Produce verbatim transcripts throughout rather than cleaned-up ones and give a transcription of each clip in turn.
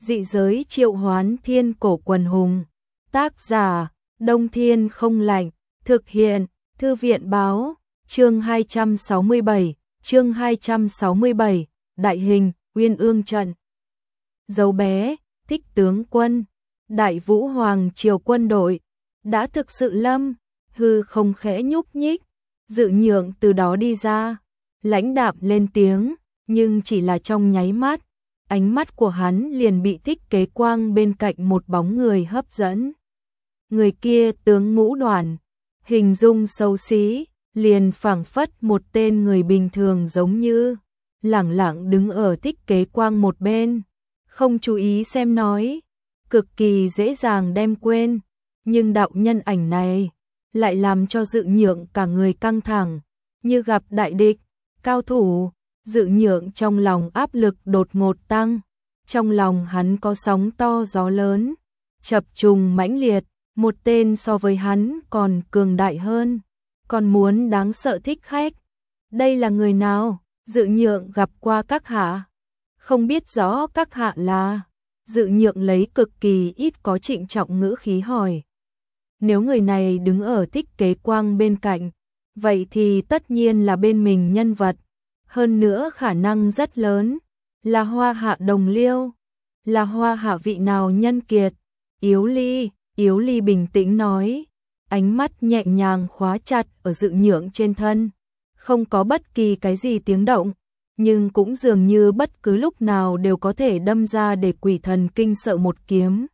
Dị giới triệu hoán thiên cổ quần hùng. Tác giả, Đông Thiên không lạnh. Thực hiện, Thư viện báo. Chương hai trăm sáu mươi bảy, chương hai trăm sáu mươi bảy, Đại hình, Uyên Ương trận. Dấu bé, Thích tướng quân, Đại Vũ Hoàng triều quân đội, đã thực sự lâm, hư không khẽ nhúc nhích, Dự Nhượng từ đó đi ra, lãnh đạm lên tiếng, nhưng chỉ là trong nháy mắt, ánh mắt của hắn liền bị Thích Kế Quang bên cạnh một bóng người hấp dẫn. Người kia tướng ngũ đoàn, hình dung xấu xí, liền phảng phất một tên người bình thường giống như, lẳng lặng đứng ở Thích Kế Quang một bên, không chú ý xem nói, cực kỳ dễ dàng đem quên, nhưng đạo nhân ảnh này lại làm cho Dự Nhượng cả người căng thẳng, như gặp đại địch, cao thủ. Dự Nhượng trong lòng áp lực đột ngột tăng, trong lòng hắn có sóng to gió lớn, chập trùng mãnh liệt, một tên so với hắn còn cường đại hơn, còn muốn đáng sợ thích khách. Đây là người nào? Dự Nhượng gặp qua các hạ? Không biết rõ các hạ là. Dự Nhượng lấy cực kỳ ít có trịnh trọng ngữ khí hỏi. Nếu người này đứng ở Thích Kế Quang bên cạnh, vậy thì tất nhiên là bên mình nhân vật. Hơn nữa khả năng rất lớn, là Hoa Hạ đồng liêu, là Hoa Hạ vị nào nhân kiệt. Yếu Ly, Yếu Ly bình tĩnh nói, ánh mắt nhẹ nhàng khóa chặt ở Dự Nhượng trên thân, không có bất kỳ cái gì tiếng động, nhưng cũng dường như bất cứ lúc nào đều có thể đâm ra để quỷ thần kinh sợ một kiếm.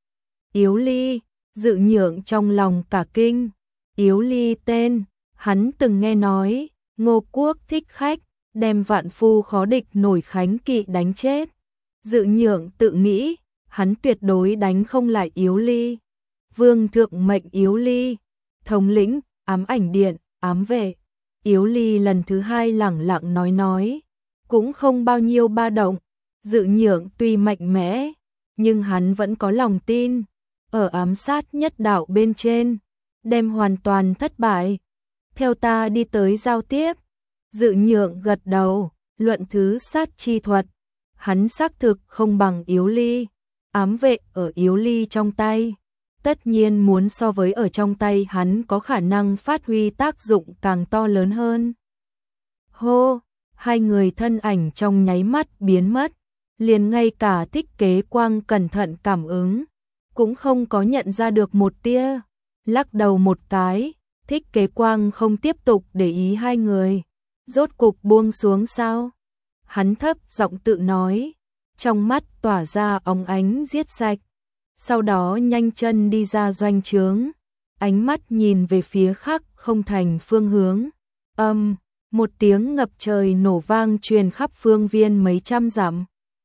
Yếu Ly, Dự Nhượng trong lòng cả kinh, Yếu Ly tên, hắn từng nghe nói, Ngô Quốc thích khách, đem vạn phu khó địch nổi khánh kỵ đánh chết. Dự Nhượng tự nghĩ, hắn tuyệt đối đánh không lại Yếu Ly. Vương thượng mệnh Yếu Ly, thống lĩnh, ám ảnh điện, ám vệ. Yếu Ly lần thứ hai lẳng lặng nói nói, cũng không bao nhiêu ba động. Dự Nhượng tuy mạnh mẽ, nhưng hắn vẫn có lòng tin, ở ám sát nhất đạo bên trên, đem hoàn toàn thất bại. Theo ta đi tới giao tiếp. Dự Nhượng gật đầu, luận thứ sát chi thuật, hắn xác thực không bằng Yếu Ly, ám vệ ở Yếu Ly trong tay, tất nhiên muốn so với ở trong tay hắn có khả năng phát huy tác dụng càng to lớn hơn. Hô, hai người thân ảnh trong nháy mắt biến mất, liền ngay cả Thích Kế Quang cẩn thận cảm ứng, cũng không có nhận ra được một tia, lắc đầu một cái, Thích Kế Quang không tiếp tục để ý hai người. Rốt cục buông xuống sao? Hắn thấp giọng tự nói, trong mắt tỏa ra óng ánh giết sạch. Sau đó nhanh chân đi ra doanh trướng, ánh mắt nhìn về phía khác không thành phương hướng. Âm, một tiếng ngập trời nổ vang truyền khắp phương viên mấy trăm dặm.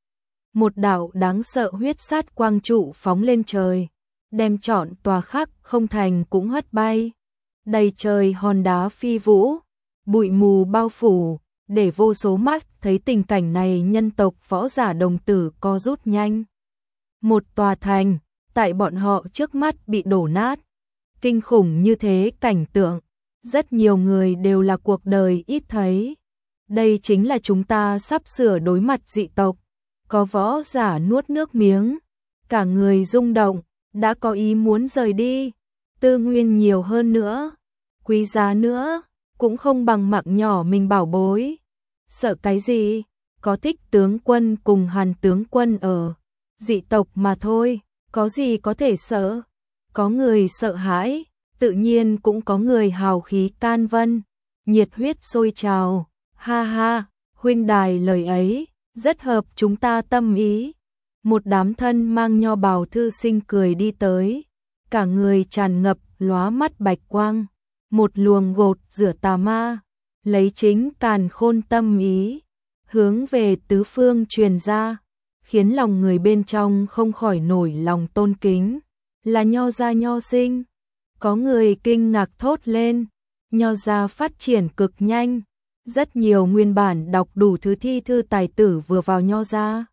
Một đạo đáng sợ huyết sát quang trụ phóng lên trời, đem trọn tòa khắc không thành cũng hất bay. Đầy trời hòn đá phi vũ, bụi mù bao phủ, để vô số mắt thấy tình cảnh này nhân tộc võ giả đồng tử co rút nhanh. Một tòa thành, tại bọn họ trước mắt bị đổ nát. Kinh khủng như thế cảnh tượng, rất nhiều người đều là cuộc đời ít thấy. Đây chính là chúng ta sắp sửa đối mặt dị tộc. Có võ giả nuốt nước miếng, cả người rung động, đã có ý muốn rời đi. Tư nguyên nhiều hơn nữa, quý giá nữa, cũng không bằng mạng nhỏ mình bảo bối. Sợ cái gì? Có Thích tướng quân cùng Hàn tướng quân ở, dị tộc mà thôi, có gì có thể sợ? Có người sợ hãi, tự nhiên cũng có người hào khí can vân, nhiệt huyết sôi trào. Ha ha, huynh đài lời ấy, rất hợp chúng ta tâm ý. Một đám thân mang nho bào thư sinh cười đi tới, cả người tràn ngập lóa mắt bạch quang. Một luồng gột rửa tà ma, lấy chính càn khôn tâm ý, hướng về tứ phương truyền ra, khiến lòng người bên trong không khỏi nổi lòng tôn kính. Là nho gia nho sinh. Có người kinh ngạc thốt lên, nho gia phát triển cực nhanh, rất nhiều nguyên bản đọc đủ thứ thi thư tài tử vừa vào nho gia.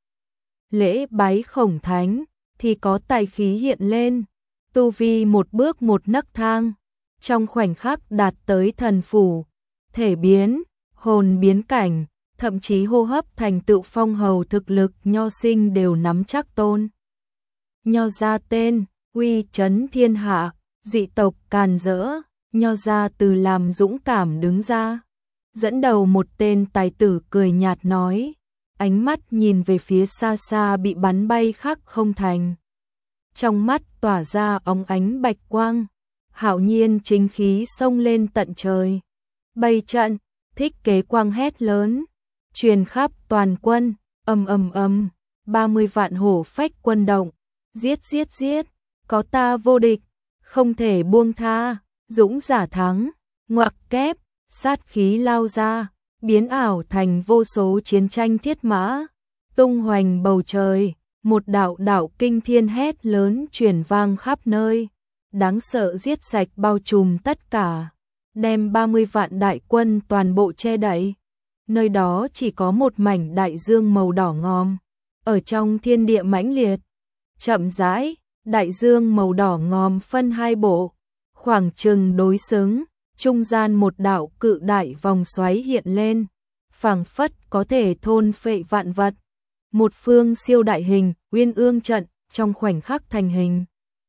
Lễ bái khổng thánh, thì có tài khí hiện lên, tu vi một bước một nấc thang. Trong khoảnh khắc đạt tới thần phủ, thể biến, hồn biến cảnh, thậm chí hô hấp thành tựu phong hầu thực lực Nho sinh đều nắm chắc tôn. Nho ra tên, uy chấn thiên hạ, dị tộc càn rỡ, Nho ra từ làm dũng cảm đứng ra. Dẫn đầu một tên tài tử cười nhạt nói, ánh mắt nhìn về phía xa xa bị bắn bay Khắc Không Thành. Trong mắt tỏa ra óng ánh bạch quang, hạo nhiên chính khí xông lên tận trời. Bày trận, Thích Kế Quang hét lớn, truyền khắp toàn quân, ầm ầm ầm, ba mươi vạn hổ phách quân động, giết giết giết, có ta vô địch, không thể buông tha, dũng giả thắng, ngoặc kép, sát khí lao ra, biến ảo thành vô số chiến tranh thiết mã, tung hoành bầu trời, một đạo đạo kinh thiên hét lớn truyền vang khắp nơi, đáng sợ giết sạch bao trùm tất cả, đem ba mươi vạn đại quân toàn bộ che đậy. Nơi đó chỉ có một mảnh đại dương màu đỏ ngòm, ở trong thiên địa mãnh liệt. Chậm rãi, đại dương màu đỏ ngòm phân hai bộ, khoảng chừng đối xứng, trung gian một đạo cự đại vòng xoáy hiện lên, phảng phất có thể thôn phệ vạn vật. Một phương siêu đại hình, Uyên Ương trận, trong khoảnh khắc thành hình.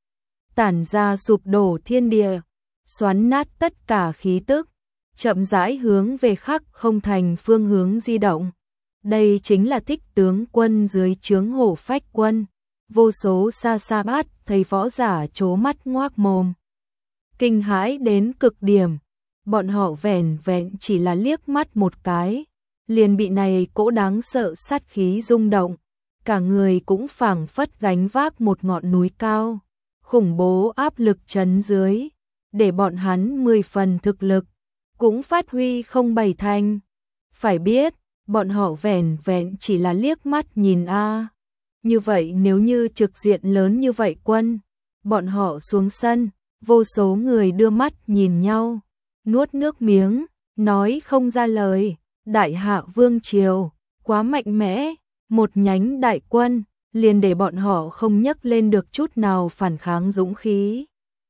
Tản ra sụp đổ thiên địa, xoắn nát tất cả khí tức, chậm rãi hướng về Khắc Không Thành phương hướng di động. Đây chính là Thích tướng quân dưới trướng hổ phách quân. Vô số xa xa bát thấy võ giả trố mắt ngoác mồm. Kinh hãi đến cực điểm, bọn họ vẻn vẹn chỉ là liếc mắt một cái, liền bị này cỗ đáng sợ sát khí rung động, cả người cũng phảng phất gánh vác một ngọn núi cao, khủng bố áp lực chấn dưới, để bọn hắn mười phần thực lực, cũng phát huy không bảy thành. Phải biết, bọn họ vẻn vẹn chỉ là liếc mắt nhìn a. Như vậy nếu như trực diện lớn như vậy quân, bọn họ xuống sân, vô số người đưa mắt nhìn nhau, nuốt nước miếng, nói không ra lời. Đại hạ vương triều, quá mạnh mẽ, một nhánh đại quân, liền để bọn họ không nhấc lên được chút nào phản kháng dũng khí.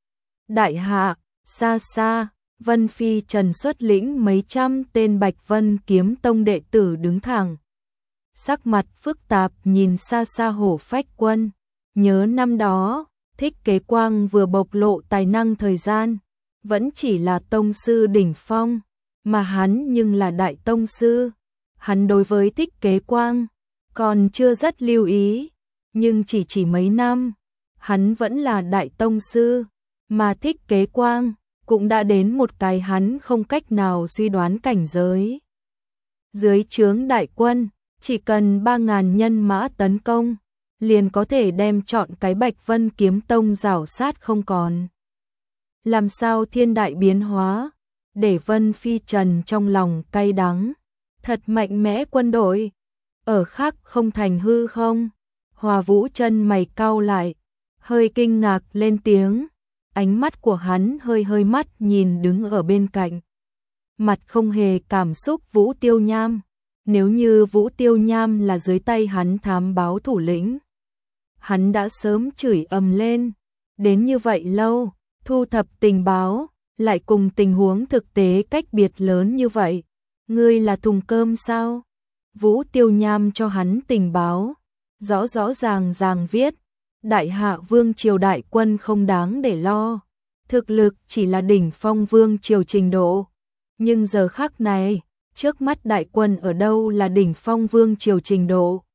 Đại hạ, xa xa, Vân Phi Trần xuất lĩnh mấy trăm tên Bạch Vân Kiếm Tông đệ tử đứng thẳng. Sắc mặt phức tạp nhìn xa xa hổ phách quân, nhớ năm đó, Thích Kế Quang vừa bộc lộ tài năng thời gian, vẫn chỉ là tông sư đỉnh phong, mà hắn nhưng là đại tông sư. Hắn đối với Thích Kế Quang còn chưa rất lưu ý, nhưng chỉ chỉ mấy năm, hắn vẫn là đại tông sư, mà Thích Kế Quang cũng đã đến một cái hắn không cách nào suy đoán cảnh giới. Dưới trướng đại quân, chỉ cần ba ngàn nhân mã tấn công, liền có thể đem chọn cái Bạch Vân Kiếm Tông rảo sát không còn. Làm sao thiên đại biến hóa, để Vân Phi Trần trong lòng cay đắng, thật mạnh mẽ quân đội, ở Khắc Không Thành hư không? Hòa Vũ chân mày cau lại, hơi kinh ngạc lên tiếng, ánh mắt của hắn hơi hơi mắt nhìn đứng ở bên cạnh. Mặt không hề cảm xúc Vũ Tiêu Nham, nếu như Vũ Tiêu Nham là dưới tay hắn thám báo thủ lĩnh, hắn đã sớm chửi ầm lên, đến như vậy lâu, thu thập tình báo, lại cùng tình huống thực tế cách biệt lớn như vậy. Ngươi là thùng cơm sao? Vũ Tiêu Nham cho hắn tình báo, rõ rõ ràng ràng viết, đại hạ vương triều đại quân không đáng để lo, thực lực chỉ là đỉnh phong vương triều trình độ. Nhưng giờ khắc này, trước mắt đại quân ở đâu là đỉnh phong vương triều trình độ?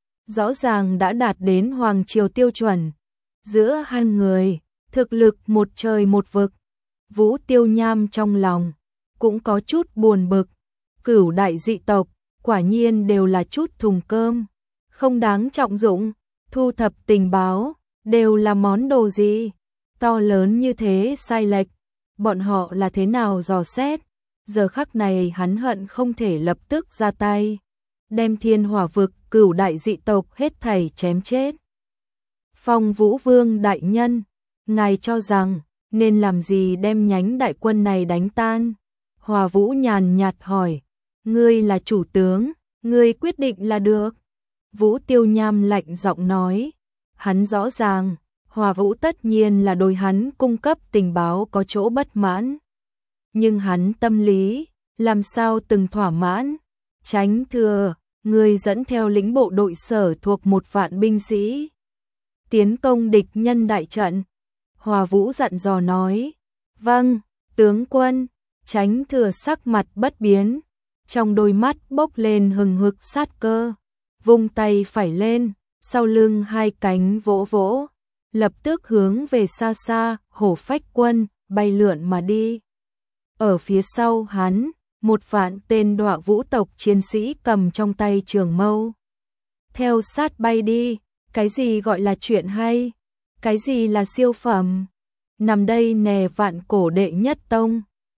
Rõ ràng đã đạt đến hoàng triều tiêu chuẩn. Giữa hai người, thực lực một trời một vực. Vũ Tiêu Nham trong lòng cũng có chút buồn bực, cửu đại dị tộc quả nhiên đều là chút thùng cơm, không đáng trọng dụng, thu thập tình báo đều là món đồ gì? To lớn như thế sai lệch, bọn họ là thế nào dò xét? Giờ khắc này hắn hận không thể lập tức ra tay, đem thiên hỏa vực cửu đại dị tộc hết thảy chém chết. Phong Vũ Vương đại nhân, ngài cho rằng nên làm gì đem nhánh đại quân này đánh tan? Hòa Vũ nhàn nhạt hỏi, ngươi là chủ tướng, ngươi quyết định là được. Vũ Tiêu Nham lạnh giọng nói, hắn rõ ràng, Hòa Vũ tất nhiên là đối hắn cung cấp tình báo có chỗ bất mãn. Nhưng hắn tâm lý, làm sao từng thỏa mãn, Chánh thừa, người dẫn theo lĩnh bộ đội sở thuộc một vạn binh sĩ. Tiến công địch nhân đại trận. Hòa Vũ dặn dò nói. Vâng, tướng quân. Chánh thừa sắc mặt bất biến. Trong đôi mắt bốc lên hừng hực sát cơ. Vung tay phải lên, sau lưng hai cánh vỗ vỗ. Lập tức hướng về xa xa, Hổ Phách quân, bay lượn mà đi. Ở phía sau hắn, một vạn tên Đọa Vũ tộc chiến sĩ cầm trong tay trường mâu. Theo sát bay đi, cái gì gọi là chuyện hay? Cái gì là siêu phẩm? Nằm đây nè vạn cổ đệ nhất tông.